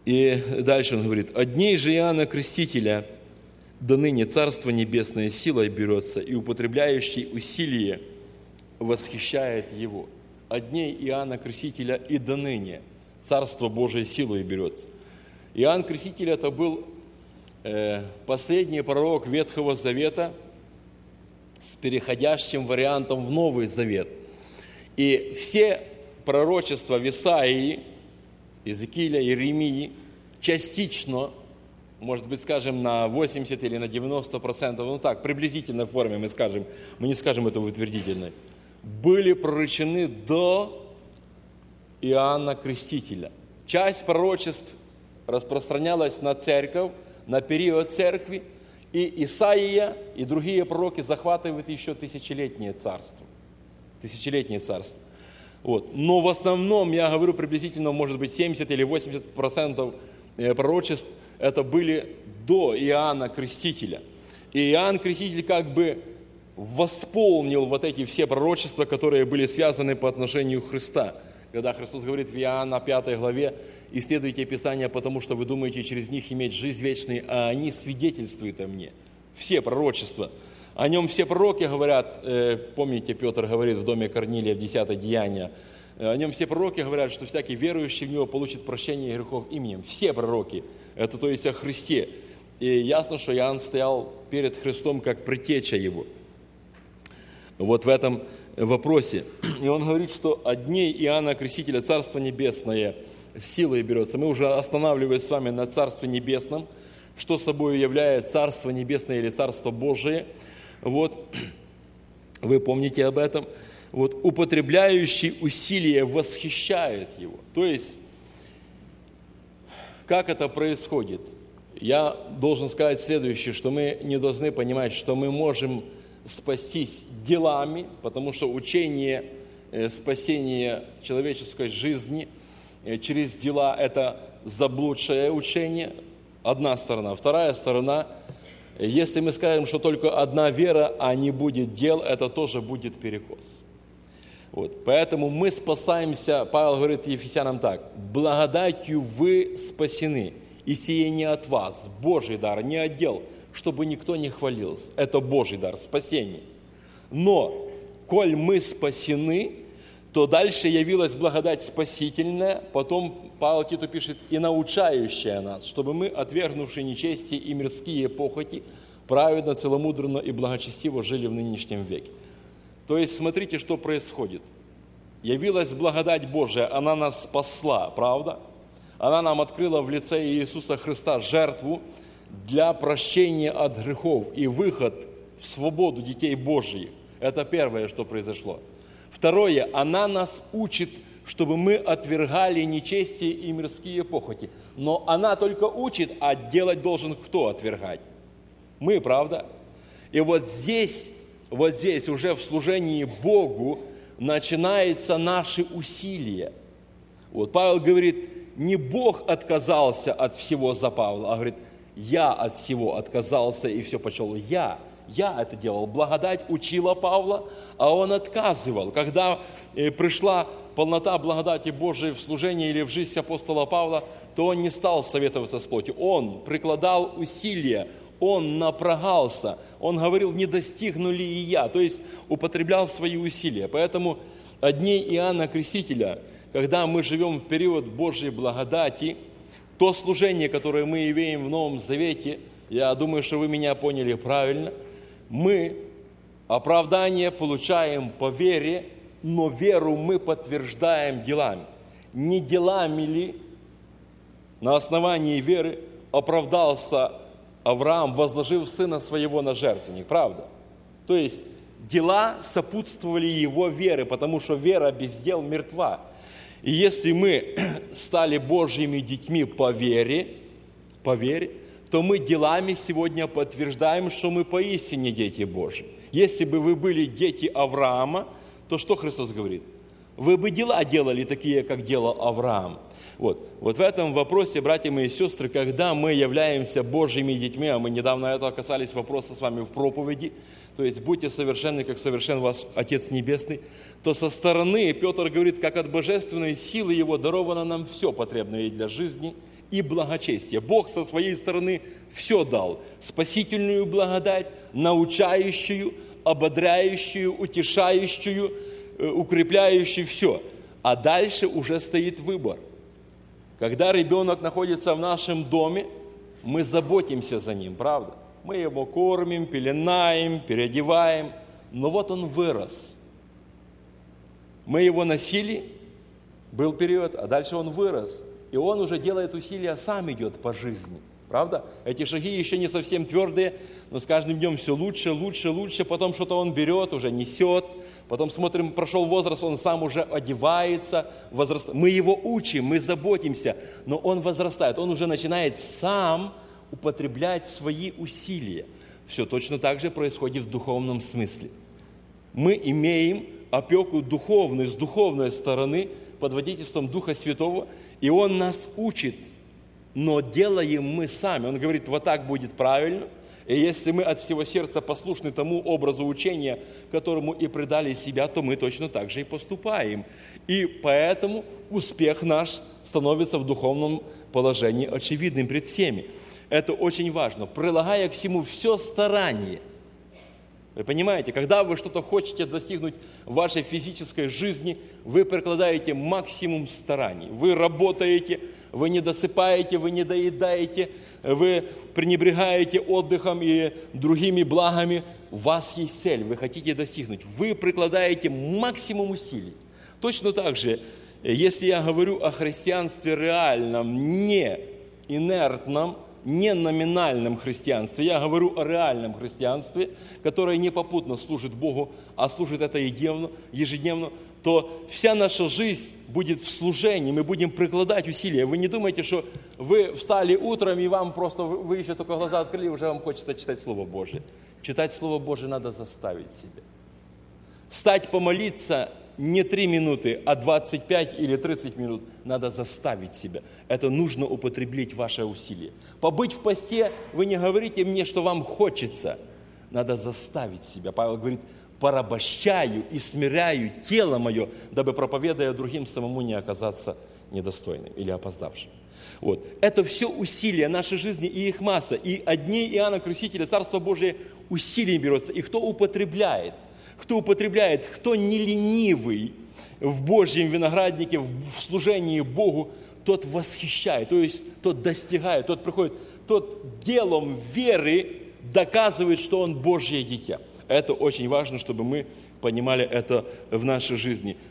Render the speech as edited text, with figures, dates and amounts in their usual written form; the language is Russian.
И дальше он говорит: «От дней же Иоанна Крестителя до ныне Царство Небесное силой берется, и употребляющий усилие восхищает его». От дней Иоанна Крестителя и до ныне Царство Божие силой берется. Иоанн Креститель – это был последний пророк Ветхого Завета с переходящим вариантом в Новый Завет. И все пророчества в Исаии, Иезекииля, Иеремии частично, может быть, скажем, на 80 или на 90%, ну так, приблизительной форме мы скажем, мы не скажем это в утвердительной, были пророчены до Иоанна Крестителя. Часть пророчеств распространялась на церковь, на период церкви, и Исаия и другие пророки захватывают еще тысячелетнее царство. Тысячелетнее царство. Вот. Но в основном, я говорю, приблизительно, может быть, 70 или 80% пророчеств это были до Иоанна Крестителя. И Иоанн Креститель как бы восполнил вот эти все пророчества, которые были связаны по отношению к Христа. Когда Христос говорит в Иоанна 5 главе: «Исследуйте Писания, потому что вы думаете через них иметь жизнь вечную, а они свидетельствуют о мне». Все пророчества. О нем все пророки говорят, помните, Петр говорит в доме Корнилия в 10 Деяние, о нем все пророки говорят, что всякий верующий в него получит прощение грехов именем. Все пророки. Это то есть о Христе. И ясно, что Иоанн стоял перед Христом как предтеча его. Вот в этом вопросе. И он говорит, что от дней Иоанна Крестителя Царство Небесное силой берется. Мы уже останавливались с вами на Царстве Небесном, что собой является Царство Небесное или Царство Божие. Вот, вы помните об этом. Вот, употребляющий усилие восхищает его. То есть, как это происходит? Я должен сказать следующее, что мы не должны понимать, что мы можем спастись делами, потому что учение спасения человеческой жизни через дела – это заблудшее учение, одна сторона. Вторая сторона – если мы скажем, что только одна вера, а не будет дел, это тоже будет перекос. Вот. Поэтому мы спасаемся, Павел говорит Ефесянам так: «Благодатью вы спасены, и сие не от вас, Божий дар, не от дел, чтобы никто не хвалился». Это Божий дар, спасение. Но, коль мы спасены, то дальше явилась благодать спасительная, потом Павел Титу пишет: «и научающая нас, чтобы мы, отвергнувши нечестие и мирские похоти, праведно, целомудренно и благочестиво жили в нынешнем веке». То есть, смотрите, что происходит. Явилась благодать Божия, она нас спасла, правда? Она нам открыла в лице Иисуса Христа жертву для прощения от грехов и выход в свободу детей Божьих. Это первое, что произошло. Второе, она нас учит, чтобы мы отвергали нечестие и мирские похоти. Но она только учит, а делать должен кто отвергать? Мы, правда? И вот здесь уже в служении Богу начинаются наши усилия. Вот Павел говорит, не Бог отказался от всего за Павла, а говорит, я от всего отказался и все почел я это делал. Благодать учила Павла, а он отказывал. Когда пришла полнота благодати Божией в служении или в жизнь апостола Павла, то он не стал советоваться с плотью. Он прикладал усилия, он напрягался, он говорил, не достигну ли и я, то есть употреблял свои усилия. Поэтому от дней Иоанна Крестителя, когда мы живем в период Божьей благодати, то служение, которое мы имеем в Новом Завете, я думаю, что вы меня поняли правильно, мы оправдание получаем по вере, но веру мы подтверждаем делами. Не делами ли на основании веры оправдался Авраам, возложив сына своего на жертвенник, правда? То есть дела сопутствовали его вере, потому что вера без дел мертва. И если мы стали Божьими детьми по вере, то мы делами сегодня подтверждаем, что мы поистине дети Божьи. Если бы вы были дети Авраама, то что Христос говорит? Вы бы дела делали такие, как делал Авраам. Вот в этом вопросе, братья мои и сестры, когда мы являемся Божьими детьми, а мы недавно этого касались вопроса с вами в проповеди, то есть будьте совершенны, как совершен ваш Отец Небесный, то со стороны Петр говорит, как от божественной силы Его даровано нам все потребное и для жизни, и благочестие. Бог со своей стороны все дал. Спасительную благодать, научающую, ободряющую, утешающую, укрепляющую, все. А дальше уже стоит выбор. Когда ребенок находится в нашем доме, мы заботимся за ним, правда? Мы его кормим, пеленаем, переодеваем. Но вот он вырос. Мы его носили, был период, а дальше он вырос. И он уже делает усилия, сам идет по жизни. Правда? Эти шаги еще не совсем твердые, но с каждым днем все лучше, лучше, лучше. Потом что-то он берет, уже несет. Потом смотрим, прошел возраст, он сам уже одевается. Мы его учим, мы заботимся, но он возрастает. Он уже начинает сам употреблять свои усилия. Все точно так же происходит в духовном смысле. Мы имеем опеку духовную, с духовной стороны, под водительством Духа Святого, и Он нас учит, но делаем мы сами. Он говорит, вот так будет правильно, и если мы от всего сердца послушны тому образу учения, которому и предали себя, то мы точно так же и поступаем. И поэтому успех наш становится в духовном положении очевидным пред всеми. Это очень важно, прилагая к всему все старание. Вы понимаете, когда вы что-то хотите достигнуть в вашей физической жизни, вы прикладаете максимум стараний. Вы работаете, вы не досыпаете, вы не доедаете, вы пренебрегаете отдыхом и другими благами. У вас есть цель, вы хотите достигнуть. Вы прикладаете максимум усилий. Точно так же, если я говорю о христианстве реальном, не инертном, не номинальном христианстве, я говорю о реальном христианстве, которое не попутно служит Богу, а служит это ежедневно, то вся наша жизнь будет в служении, мы будем прикладать усилия. Вы не думайте, что вы встали утром, и вам просто, вы еще только глаза открыли, уже вам хочется читать Слово Божие. Читать Слово Божие надо заставить себя. Встать помолиться не 3 минуты, а 25 или 30 минут надо заставить себя. Это нужно употребить ваше усилие. Побыть в посте, вы не говорите мне, что вам хочется. Надо заставить себя. Павел говорит, порабощаю и смиряю тело мое, дабы, проповедуя другим, самому не оказаться недостойным или опоздавшим. Вот. Это все усилия нашей жизни, и их масса. И одни Иоанна Крестителя, Царство Божие, усилием берется. И кто употребляет? Кто не ленивый в Божьем винограднике, в служении Богу, тот восхищает, то есть тот достигает, тот приходит, тот делом веры доказывает, что он Божье дитя. Это очень важно, чтобы мы понимали это в нашей жизни.